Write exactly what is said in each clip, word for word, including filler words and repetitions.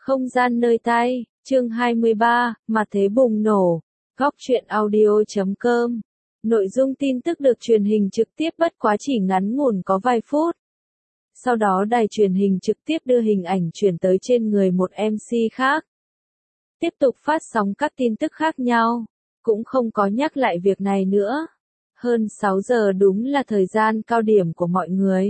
Không gian nơi tay, chương hai mươi ba, mà thế bùng nổ. Góc truyện audio chấm com. Nội dung tin tức được truyền hình trực tiếp bất quá chỉ ngắn ngủn có vài phút. Sau đó đài truyền hình trực tiếp đưa hình ảnh chuyển tới trên người một em xê khác. Tiếp tục phát sóng các tin tức khác nhau. Cũng không có nhắc lại việc này nữa. Hơn sáu giờ đúng là thời gian cao điểm của mọi người.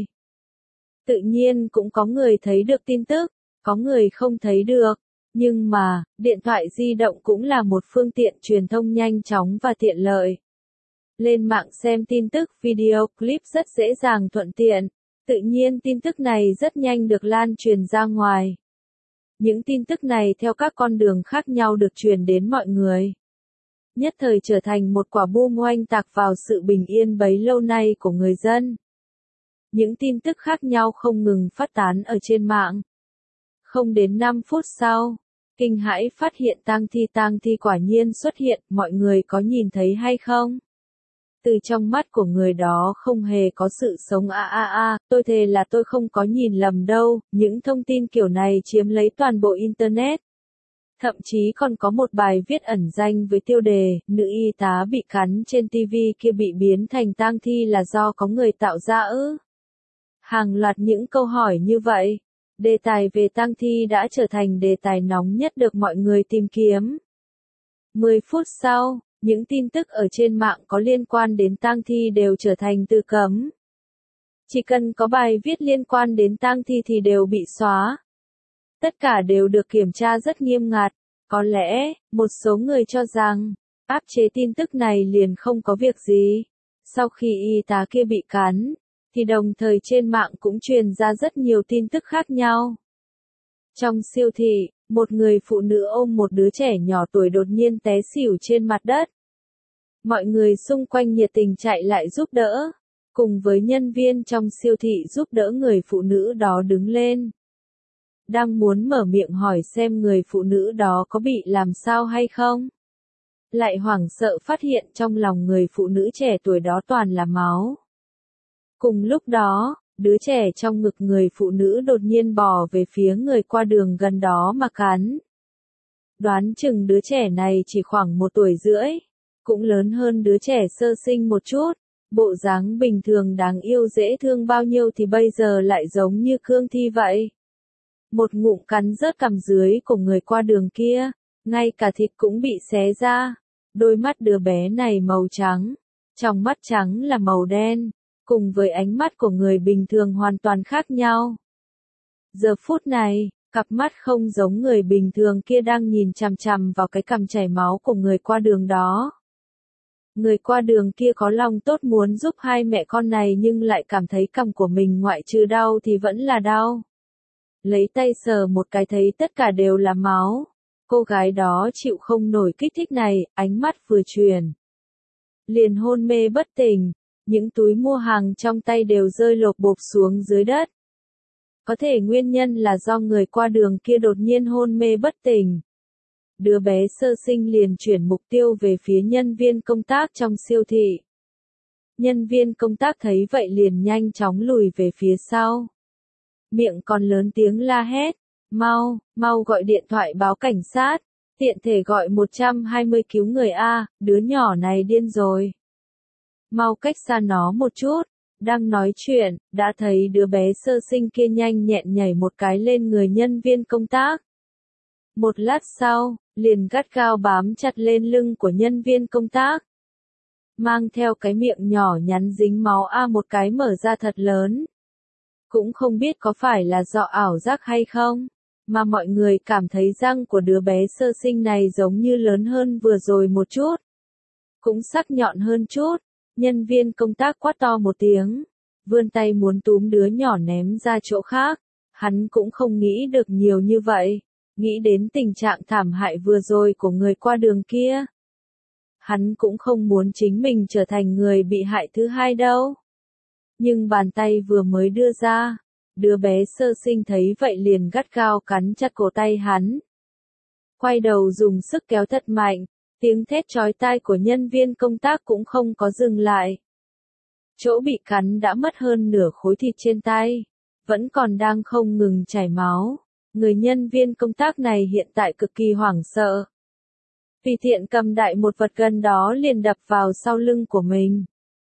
Tự nhiên cũng có người thấy được tin tức, có người không thấy được. Nhưng mà, điện thoại di động cũng là một phương tiện truyền thông nhanh chóng và tiện lợi. Lên mạng xem tin tức video clip rất dễ dàng thuận tiện. Tự nhiên tin tức này rất nhanh được lan truyền ra ngoài. Những tin tức này theo các con đường khác nhau được truyền đến mọi người. Nhất thời trở thành một quả bom oanh tạc vào sự bình yên bấy lâu nay của người dân. Những tin tức khác nhau không ngừng phát tán ở trên mạng. Không đến năm phút sau, kinh hãi phát hiện tang thi tang thi quả nhiên xuất hiện, mọi người có nhìn thấy hay không? Từ trong mắt của người đó không hề có sự sống a a a, tôi thề là tôi không có nhìn lầm đâu, những thông tin kiểu này chiếm lấy toàn bộ Internet. Thậm chí còn có một bài viết ẩn danh với tiêu đề, nữ y tá bị cắn trên ti vi kia bị biến thành tang thi là do có người tạo ra ư? Hàng loạt những câu hỏi như vậy. Đề tài về tang thi đã trở thành đề tài nóng nhất được mọi người tìm kiếm. mười phút sau, những tin tức ở trên mạng có liên quan đến tang thi đều trở thành từ cấm. Chỉ cần có bài viết liên quan đến tang thi thì đều bị xóa. Tất cả đều được kiểm tra rất nghiêm ngặt. Có lẽ, một số người cho rằng, áp chế tin tức này liền không có việc gì. Sau khi y tá kia bị cắn, thì đồng thời trên mạng cũng truyền ra rất nhiều tin tức khác nhau. Trong siêu thị, một người phụ nữ ôm một đứa trẻ nhỏ tuổi đột nhiên té xỉu trên mặt đất. Mọi người xung quanh nhiệt tình chạy lại giúp đỡ, cùng với nhân viên trong siêu thị giúp đỡ người phụ nữ đó đứng lên. Đang muốn mở miệng hỏi xem người phụ nữ đó có bị làm sao hay không. Lại hoảng sợ phát hiện trong lòng người phụ nữ trẻ tuổi đó toàn là máu. Cùng lúc đó, đứa trẻ trong ngực người phụ nữ đột nhiên bò về phía người qua đường gần đó mà cắn. Đoán chừng đứa trẻ này chỉ khoảng một tuổi rưỡi, cũng lớn hơn đứa trẻ sơ sinh một chút. Bộ dáng bình thường đáng yêu dễ thương bao nhiêu thì bây giờ lại giống như cương thi vậy. Một ngụm cắn rớt cằm dưới của người qua đường kia, ngay cả thịt cũng bị xé ra. Đôi mắt đứa bé này màu trắng, trong mắt trắng là màu đen, cùng với ánh mắt của người bình thường hoàn toàn khác nhau. Giờ phút này, cặp mắt không giống người bình thường kia đang nhìn chằm chằm vào cái cằm chảy máu của người qua đường đó. Người qua đường kia có lòng tốt muốn giúp hai mẹ con này nhưng lại cảm thấy cằm của mình ngoại trừ đau thì vẫn là đau. Lấy tay sờ một cái thấy tất cả đều là máu. Cô gái đó chịu không nổi kích thích này, ánh mắt vừa chuyển. Liền hôn mê bất tỉnh, những túi mua hàng trong tay đều rơi lộp bộp xuống dưới đất. Có thể nguyên nhân là do người qua đường kia đột nhiên hôn mê bất tỉnh. Đứa bé sơ sinh liền chuyển mục tiêu về phía nhân viên công tác trong siêu thị. Nhân viên công tác thấy vậy liền nhanh chóng lùi về phía sau. Miệng còn lớn tiếng la hét, mau, mau gọi điện thoại báo cảnh sát, tiện thể gọi một trăm hai mươi cứu người a, đứa nhỏ này điên rồi. Mau cách xa nó một chút, đang nói chuyện, đã thấy đứa bé sơ sinh kia nhanh nhẹn nhảy một cái lên người nhân viên công tác. Một lát sau, liền gắt gao bám chặt lên lưng của nhân viên công tác. Mang theo cái miệng nhỏ nhắn dính máu a một cái mở ra thật lớn. Cũng không biết có phải là do ảo giác hay không, mà mọi người cảm thấy răng của đứa bé sơ sinh này giống như lớn hơn vừa rồi một chút. Cũng sắc nhọn hơn chút, nhân viên công tác quát to một tiếng, vươn tay muốn túm đứa nhỏ ném ra chỗ khác, hắn cũng không nghĩ được nhiều như vậy, nghĩ đến tình trạng thảm hại vừa rồi của người qua đường kia. Hắn cũng không muốn chính mình trở thành người bị hại thứ hai đâu. Nhưng bàn tay vừa mới đưa ra, đứa bé sơ sinh thấy vậy liền gắt gao cắn chặt cổ tay hắn. Quay đầu dùng sức kéo thật mạnh, tiếng thét chói tai của nhân viên công tác cũng không có dừng lại. Chỗ bị cắn đã mất hơn nửa khối thịt trên tay, vẫn còn đang không ngừng chảy máu. Người nhân viên công tác này hiện tại cực kỳ hoảng sợ. Vì Thiện cầm đại một vật gần đó liền đập vào sau lưng của mình.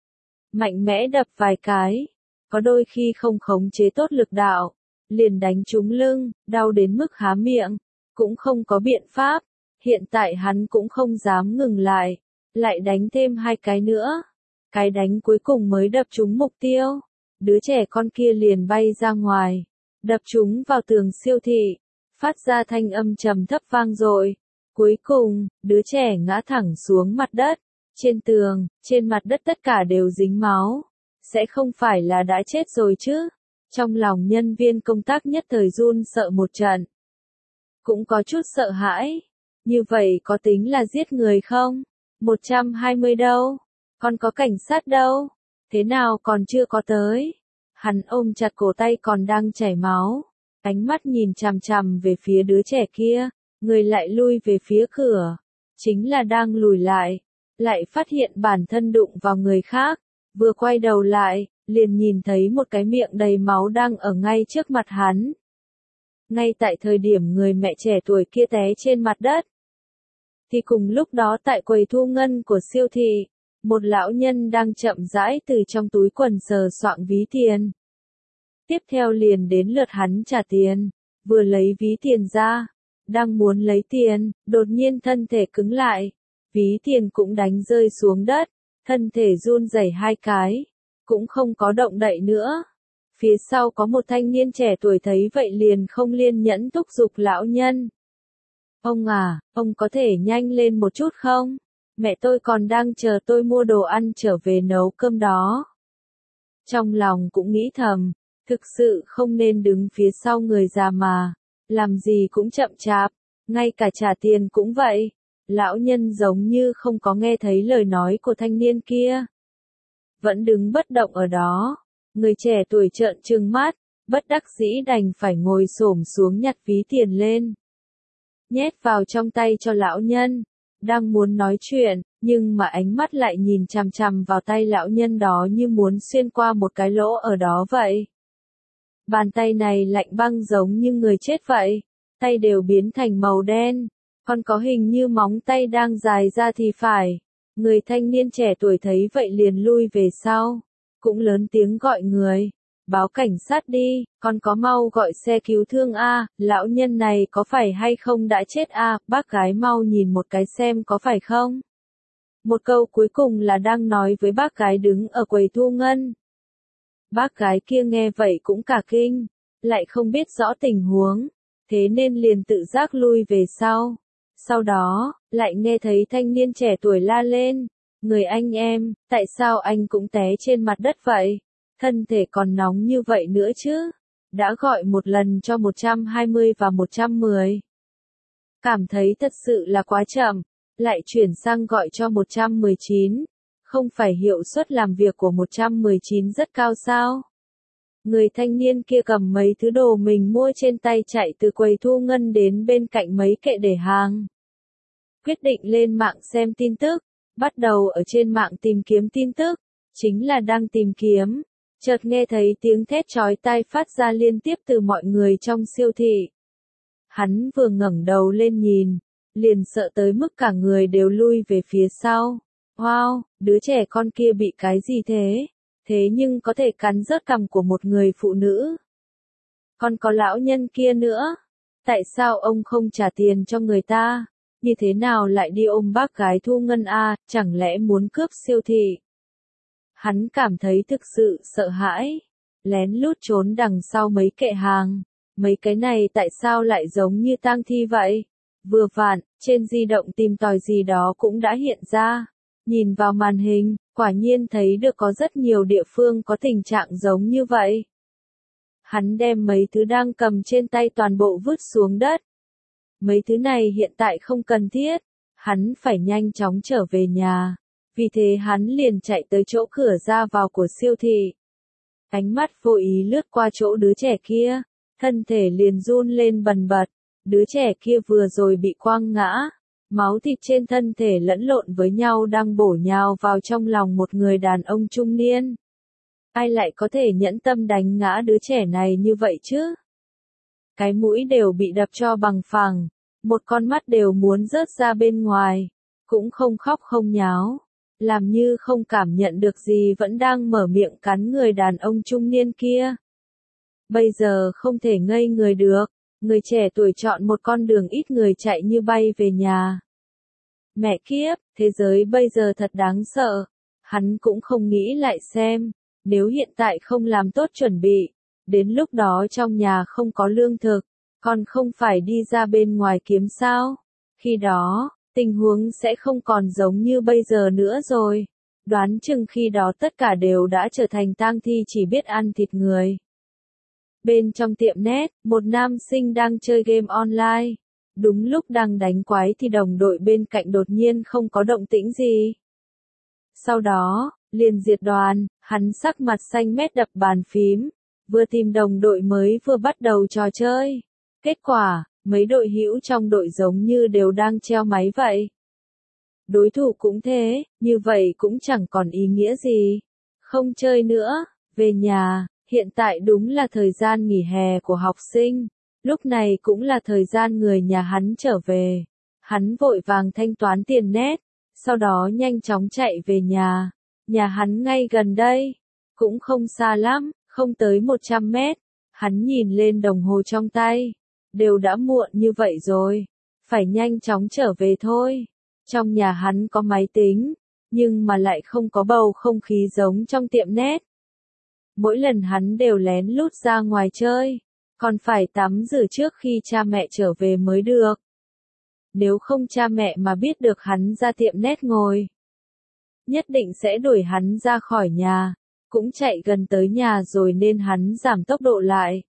Mạnh mẽ đập vài cái, có đôi khi không khống chế tốt lực đạo, liền đánh trúng lưng, đau đến mức há miệng, cũng không có biện pháp, hiện tại hắn cũng không dám ngừng lại, lại đánh thêm hai cái nữa. Cái đánh cuối cùng mới đập trúng mục tiêu, đứa trẻ con kia liền bay ra ngoài, đập trúng vào tường siêu thị, phát ra thanh âm trầm thấp vang dội. Cuối cùng, đứa trẻ ngã thẳng xuống mặt đất, trên tường, trên mặt đất tất cả đều dính máu, sẽ không phải là đã chết rồi chứ. Trong lòng nhân viên công tác nhất thời run sợ một trận, cũng có chút sợ hãi, như vậy có tính là giết người không? một trăm hai mươi đâu? Còn có cảnh sát đâu? Thế nào còn chưa có tới? Hắn ôm chặt cổ tay còn đang chảy máu, ánh mắt nhìn chằm chằm về phía đứa trẻ kia, người lại lui về phía cửa, chính là đang lùi lại, lại phát hiện bản thân đụng vào người khác, vừa quay đầu lại, liền nhìn thấy một cái miệng đầy máu đang ở ngay trước mặt hắn. Ngay tại thời điểm người mẹ trẻ tuổi kia té trên mặt đất, thì cùng lúc đó tại quầy thu ngân của siêu thị, một lão nhân đang chậm rãi từ trong túi quần sờ soạng ví tiền. Tiếp theo liền đến lượt hắn trả tiền, vừa lấy ví tiền ra, đang muốn lấy tiền, đột nhiên thân thể cứng lại, ví tiền cũng đánh rơi xuống đất, thân thể run rẩy hai cái, cũng không có động đậy nữa. Phía sau có một thanh niên trẻ tuổi thấy vậy liền không liên nhẫn thúc giục lão nhân. Ông à, ông có thể nhanh lên một chút không? Mẹ tôi còn đang chờ tôi mua đồ ăn trở về nấu cơm đó. Trong lòng cũng nghĩ thầm, thực sự không nên đứng phía sau người già mà, làm gì cũng chậm chạp, ngay cả trả tiền cũng vậy. Lão nhân giống như không có nghe thấy lời nói của thanh niên kia. Vẫn đứng bất động ở đó, người trẻ tuổi trợn trừng mắt, bất đắc dĩ đành phải ngồi xổm xuống nhặt ví tiền lên. Nhét vào trong tay cho lão nhân, đang muốn nói chuyện, nhưng mà ánh mắt lại nhìn chằm chằm vào tay lão nhân đó như muốn xuyên qua một cái lỗ ở đó vậy. Bàn tay này lạnh băng giống như người chết vậy, tay đều biến thành màu đen, còn có hình như móng tay đang dài ra thì phải. Người thanh niên trẻ tuổi thấy vậy liền lui về sau, cũng lớn tiếng gọi người, báo cảnh sát đi, còn có mau gọi xe cứu thương a, lão nhân này có phải hay không đã chết a, bác gái mau nhìn một cái xem có phải không. Một câu cuối cùng là đang nói với bác gái đứng ở quầy thu ngân. Bác gái kia nghe vậy cũng cả kinh, lại không biết rõ tình huống, thế nên liền tự giác lui về sau. Sau đó, lại nghe thấy thanh niên trẻ tuổi la lên, người anh em, tại sao anh cũng té trên mặt đất vậy? Thân thể còn nóng như vậy nữa chứ? Đã gọi một lần cho một trăm hai mươi và một trăm mười. Cảm thấy thật sự là quá chậm, lại chuyển sang gọi cho một trăm mười chín. Không phải hiệu suất làm việc của một trăm mười chín rất cao sao? Người thanh niên kia cầm mấy thứ đồ mình mua trên tay chạy từ quầy thu ngân đến bên cạnh mấy kệ để hàng. Quyết định lên mạng xem tin tức, bắt đầu ở trên mạng tìm kiếm tin tức, chính là đang tìm kiếm. Chợt nghe thấy tiếng thét chói tai phát ra liên tiếp từ mọi người trong siêu thị. Hắn vừa ngẩng đầu lên nhìn, liền sợ tới mức cả người đều lui về phía sau. Wow, đứa trẻ con kia bị cái gì thế? Thế nhưng có thể cắn rớt cằm của một người phụ nữ. Còn có lão nhân kia nữa. Tại sao ông không trả tiền cho người ta? Như thế nào lại đi ôm bác gái thu ngân a, chẳng lẽ muốn cướp siêu thị? Hắn cảm thấy thực sự sợ hãi, lén lút trốn đằng sau mấy kệ hàng. Mấy cái này tại sao lại giống như tang thi vậy? Vừa vặn, trên di động tìm tòi gì đó cũng đã hiện ra. Nhìn vào màn hình, quả nhiên thấy được có rất nhiều địa phương có tình trạng giống như vậy. Hắn đem mấy thứ đang cầm trên tay toàn bộ vứt xuống đất. Mấy thứ này hiện tại không cần thiết, hắn phải nhanh chóng trở về nhà. Vì thế hắn liền chạy tới chỗ cửa ra vào của siêu thị. Ánh mắt vô ý lướt qua chỗ đứa trẻ kia, thân thể liền run lên bần bật. Đứa trẻ kia vừa rồi bị quăng ngã, máu thịt trên thân thể lẫn lộn với nhau đang bổ nhào vào trong lòng một người đàn ông trung niên. Ai lại có thể nhẫn tâm đánh ngã đứa trẻ này như vậy chứ? cái mũi đều bị đập cho bằng phẳng, một con mắt đều muốn rớt ra bên ngoài, cũng không khóc không nháo, làm như không cảm nhận được gì vẫn đang mở miệng cắn người đàn ông trung niên kia. Bây giờ không thể ngây người được, người trẻ tuổi chọn một con đường ít người chạy như bay về nhà. Mẹ kiếp, thế giới bây giờ thật đáng sợ, hắn cũng không nghĩ lại xem, nếu hiện tại không làm tốt chuẩn bị, đến lúc đó trong nhà không có lương thực, còn không phải đi ra bên ngoài kiếm sao? Khi đó, tình huống sẽ không còn giống như bây giờ nữa rồi. Đoán chừng khi đó tất cả đều đã trở thành tang thi chỉ biết ăn thịt người. Bên trong tiệm net, một nam sinh đang chơi game online. Đúng lúc đang đánh quái thì đồng đội bên cạnh đột nhiên không có động tĩnh gì. Sau đó, liền diệt đoàn, hắn sắc mặt xanh mét đập bàn phím, vừa tìm đồng đội mới vừa bắt đầu trò chơi. Kết quả, mấy đội hữu trong đội giống như đều đang treo máy vậy. Đối thủ cũng thế, như vậy cũng chẳng còn ý nghĩa gì. Không chơi nữa, về nhà, hiện tại đúng là thời gian nghỉ hè của học sinh. Lúc này cũng là thời gian người nhà hắn trở về. Hắn vội vàng thanh toán tiền net, sau đó nhanh chóng chạy về nhà. Nhà hắn ngay gần đây, cũng không xa lắm, không tới một trăm mét. Hắn nhìn lên đồng hồ trong tay, đều đã muộn như vậy rồi, phải nhanh chóng trở về thôi. Trong nhà hắn có máy tính, nhưng mà lại không có bầu không khí giống trong tiệm net. Mỗi lần hắn đều lén lút ra ngoài chơi, còn phải tắm rửa trước khi cha mẹ trở về mới được. Nếu không cha mẹ mà biết được hắn ra tiệm net ngồi, nhất định sẽ đuổi hắn ra khỏi nhà, cũng chạy gần tới nhà rồi nên hắn giảm tốc độ lại.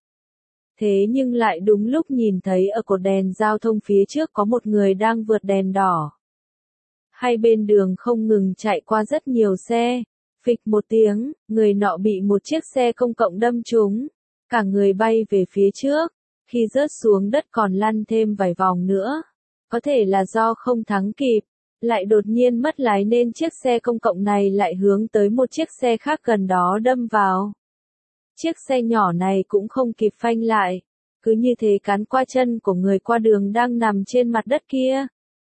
Thế nhưng lại đúng lúc nhìn thấy ở cột đèn giao thông phía trước có một người đang vượt đèn đỏ. Hai bên đường không ngừng chạy qua rất nhiều xe, phịch một tiếng, người nọ bị một chiếc xe công cộng đâm trúng, cả người bay về phía trước, khi rớt xuống đất còn lăn thêm vài vòng nữa. Có thể là do không thắng kịp, lại đột nhiên mất lái nên chiếc xe công cộng này lại hướng tới một chiếc xe khác gần đó đâm vào. Chiếc xe nhỏ này cũng không kịp phanh lại, cứ như thế cán qua chân của người qua đường đang nằm trên mặt đất kia.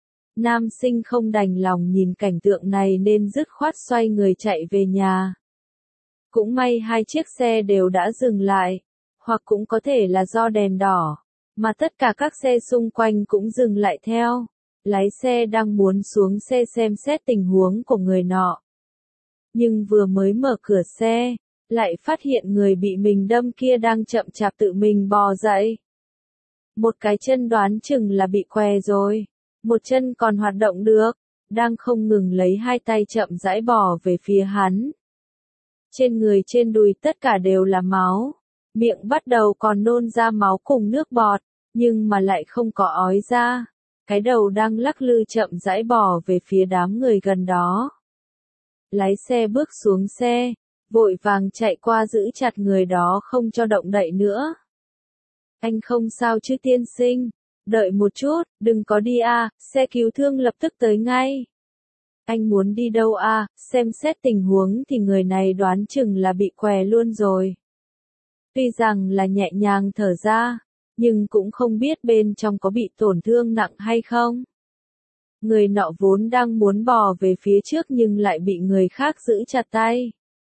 Nam sinh không đành lòng nhìn cảnh tượng này nên dứt khoát xoay người chạy về nhà. Cũng may hai chiếc xe đều đã dừng lại, hoặc cũng có thể là do đèn đỏ, mà tất cả các xe xung quanh cũng dừng lại theo. Lái xe đang muốn xuống xe xem xét tình huống của người nọ. Nhưng vừa mới mở cửa xe, lại phát hiện người bị mình đâm kia đang chậm chạp tự mình bò dậy. Một cái chân đoán chừng là bị què rồi, một chân còn hoạt động được, đang không ngừng lấy hai tay chậm rãi bò về phía hắn. Trên người trên đùi tất cả đều là máu, miệng bắt đầu còn nôn ra máu cùng nước bọt, nhưng mà lại không có ói ra. Cái đầu đang lắc lư chậm rãi bò về phía đám người gần đó. Lái xe bước xuống xe, vội vàng chạy qua giữ chặt người đó không cho động đậy nữa. Anh không sao chứ tiên sinh, đợi một chút, đừng có đi à, xe cứu thương lập tức tới ngay. Anh muốn đi đâu à, xem xét tình huống thì người này đoán chừng là bị què luôn rồi. Tuy rằng là nhẹ nhàng thở ra, nhưng cũng không biết bên trong có bị tổn thương nặng hay không. Người nọ vốn đang muốn bò về phía trước nhưng lại bị người khác giữ chặt tay.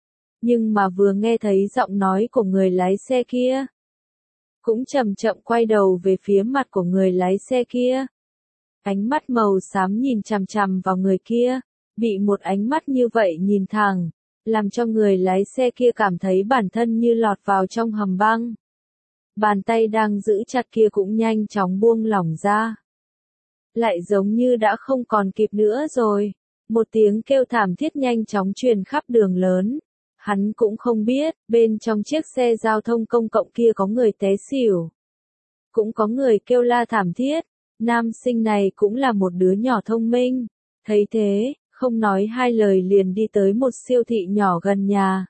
Nhưng mà vừa nghe thấy giọng nói của người lái xe kia, cũng chậm chậm quay đầu về phía mặt của người lái xe kia. Ánh mắt màu xám nhìn chằm chằm vào người kia, bị một ánh mắt như vậy nhìn thẳng, làm cho người lái xe kia cảm thấy bản thân như lọt vào trong hầm băng. Bàn tay đang giữ chặt kia cũng nhanh chóng buông lỏng ra. Lại giống như đã không còn kịp nữa rồi. Một tiếng kêu thảm thiết nhanh chóng truyền khắp đường lớn. Hắn cũng không biết, bên trong chiếc xe giao thông công cộng kia có người té xỉu. Cũng có người kêu la thảm thiết. Nam sinh này cũng là một đứa nhỏ thông minh. Thấy thế, không nói hai lời liền đi tới một siêu thị nhỏ gần nhà.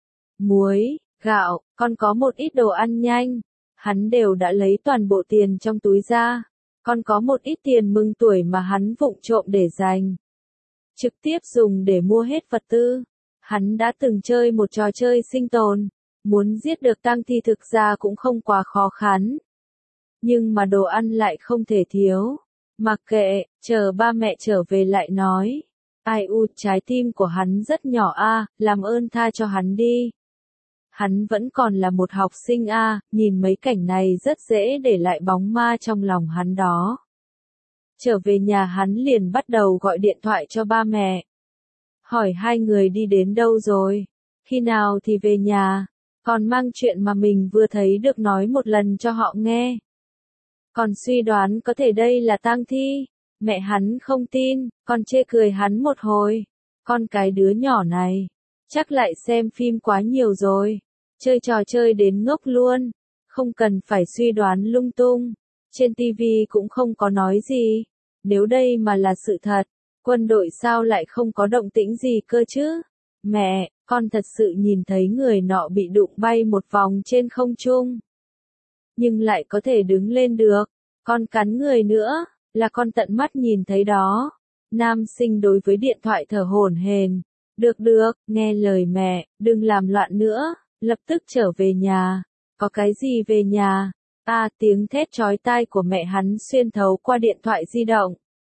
Muối, gạo, còn có một ít đồ ăn nhanh. Hắn đều đã lấy toàn bộ tiền trong túi ra, còn có một ít tiền mừng tuổi mà hắn vụng trộm để dành. Trực tiếp dùng để mua hết vật tư. Hắn đã từng chơi một trò chơi sinh tồn, muốn giết được tang thi thực ra cũng không quá khó khăn. Nhưng mà đồ ăn lại không thể thiếu. Mặc kệ, chờ ba mẹ trở về lại nói. Ai u, trái tim của hắn rất nhỏ a, làm ơn tha cho hắn đi. Hắn vẫn còn là một học sinh a, nhìn mấy cảnh này rất dễ để lại bóng ma trong lòng hắn đó. Trở về nhà hắn liền bắt đầu gọi điện thoại cho ba mẹ. Hỏi hai người đi đến đâu rồi? Khi nào thì về nhà? Còn mang chuyện mà mình vừa thấy được nói một lần cho họ nghe. Còn suy đoán có thể đây là tang thi. Mẹ hắn không tin, còn chê cười hắn một hồi. Con cái đứa nhỏ này, chắc lại xem phim quá nhiều rồi. Chơi trò chơi đến ngốc luôn. Không cần phải suy đoán lung tung. Trên tivi cũng không có nói gì. Nếu đây mà là sự thật, quân đội sao lại không có động tĩnh gì cơ chứ? Mẹ, con thật sự nhìn thấy người nọ bị đụng bay một vòng trên không trung. Nhưng lại có thể đứng lên được. Con cắn người nữa, là con tận mắt nhìn thấy đó. Nam sinh đối với điện thoại thở hổn hển. Được được, nghe lời mẹ, đừng làm loạn nữa, lập tức trở về nhà. Có cái gì về nhà? À, tiếng thét chói tai của mẹ hắn xuyên thấu qua điện thoại di động.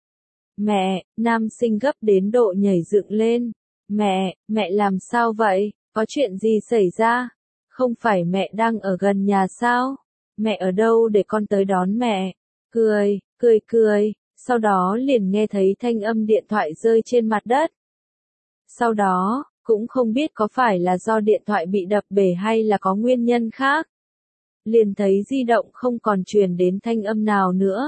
Mẹ, nam sinh gấp đến độ nhảy dựng lên. Mẹ, mẹ làm sao vậy? Có chuyện gì xảy ra? Không phải mẹ đang ở gần nhà sao? Mẹ ở đâu để con tới đón mẹ? Cười, cười cười, sau đó liền nghe thấy thanh âm điện thoại rơi trên mặt đất. Sau đó, cũng không biết có phải là do điện thoại bị đập bể hay là có nguyên nhân khác. Liền thấy di động không còn truyền đến thanh âm nào nữa.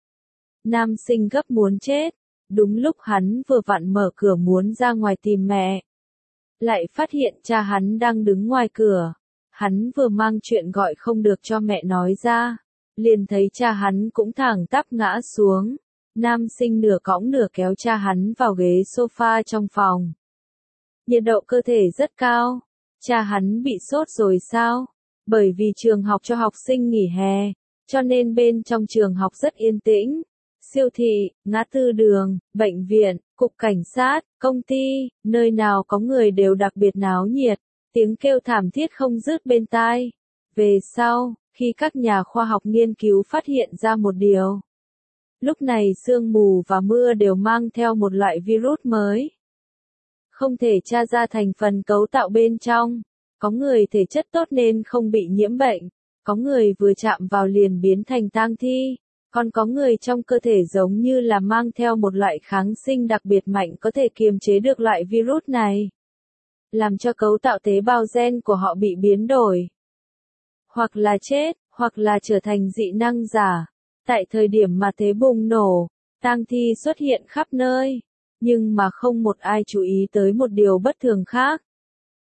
Nam sinh gấp muốn chết. Đúng lúc hắn vừa vặn mở cửa muốn ra ngoài tìm mẹ. Lại phát hiện cha hắn đang đứng ngoài cửa. Hắn vừa mang chuyện gọi không được cho mẹ nói ra. Liền thấy cha hắn cũng thẳng tắp ngã xuống. Nam sinh nửa cõng nửa kéo cha hắn vào ghế sofa trong phòng. Nhiệt độ cơ thể rất cao. Cha hắn bị sốt rồi sao? Bởi vì trường học cho học sinh nghỉ hè, cho nên bên trong trường học rất yên tĩnh. Siêu thị, ngã tư đường, bệnh viện, cục cảnh sát, công ty, nơi nào có người đều đặc biệt náo nhiệt, tiếng kêu thảm thiết không dứt bên tai. Về sau, khi các nhà khoa học nghiên cứu phát hiện ra một điều. Lúc này sương mù và mưa đều mang theo một loại virus mới. Không thể tra ra thành phần cấu tạo bên trong. Có người thể chất tốt nên không bị nhiễm bệnh. Có người vừa chạm vào liền biến thành tang thi. Còn có người trong cơ thể giống như là mang theo một loại kháng sinh đặc biệt mạnh có thể kiềm chế được loại virus này. Làm cho cấu tạo tế bào gen của họ bị biến đổi. Hoặc là chết, hoặc là trở thành dị năng giả. Tại thời điểm mà thế bùng nổ, tang thi xuất hiện khắp nơi. Nhưng mà không một ai chú ý tới một điều bất thường khác.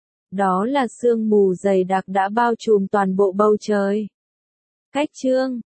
Đó là sương mù dày đặc đã bao trùm toàn bộ bầu trời. Cách chương